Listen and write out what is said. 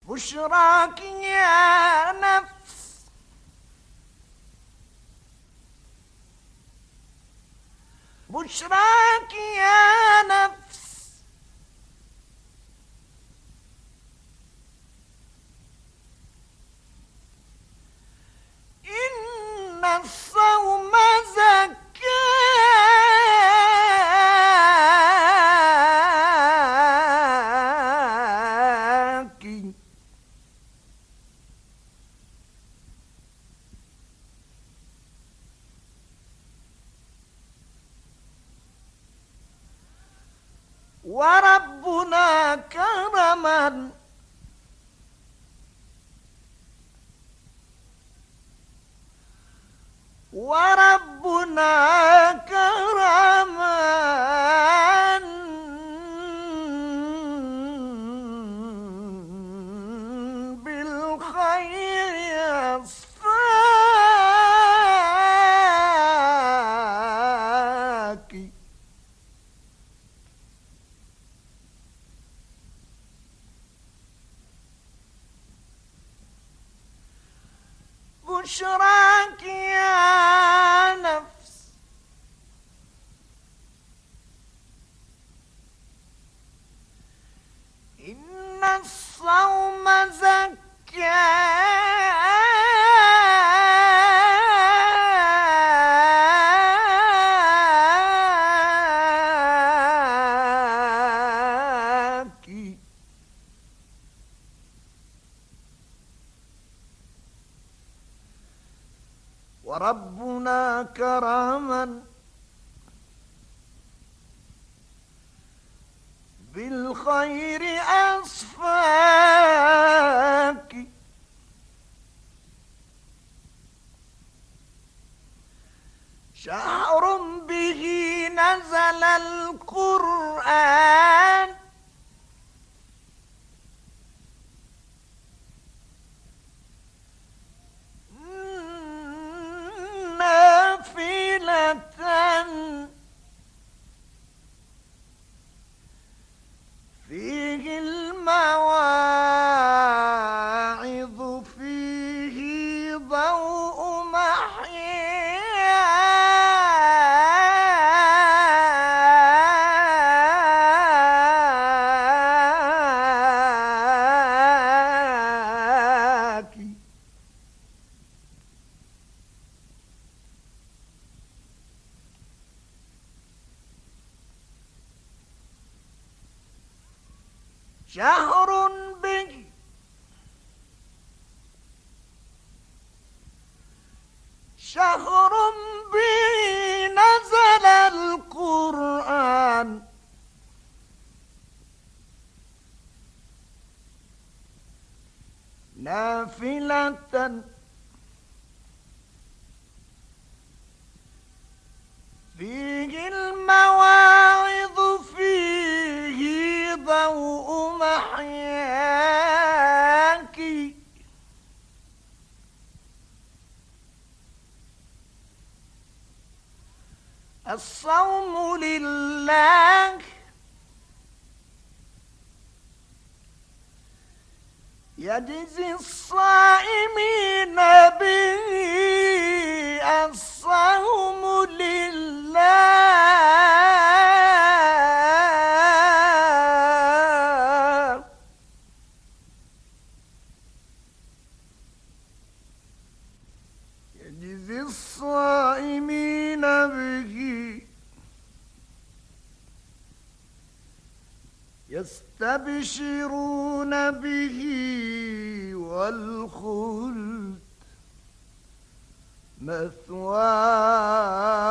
بشراك يا نفس بشراك يا نفس إن الصوم زكاكِ وربنا كرما بالخير يصفاكِ بشراك يا نفس إن الصوم زكاكِ وربنا كرما بالخير أصفاكِ شهر به نزل القرآن نافلة فيه المواعظ فيه ضوء محياكِ شهر به شهر به نزل القرآن نافلة فيه المواعظ فيه ضوء محياكِ الصوم لله يجزي الصائمين به الصوم لله يجزي الصائمين به يستبشرون به والخلد مثواه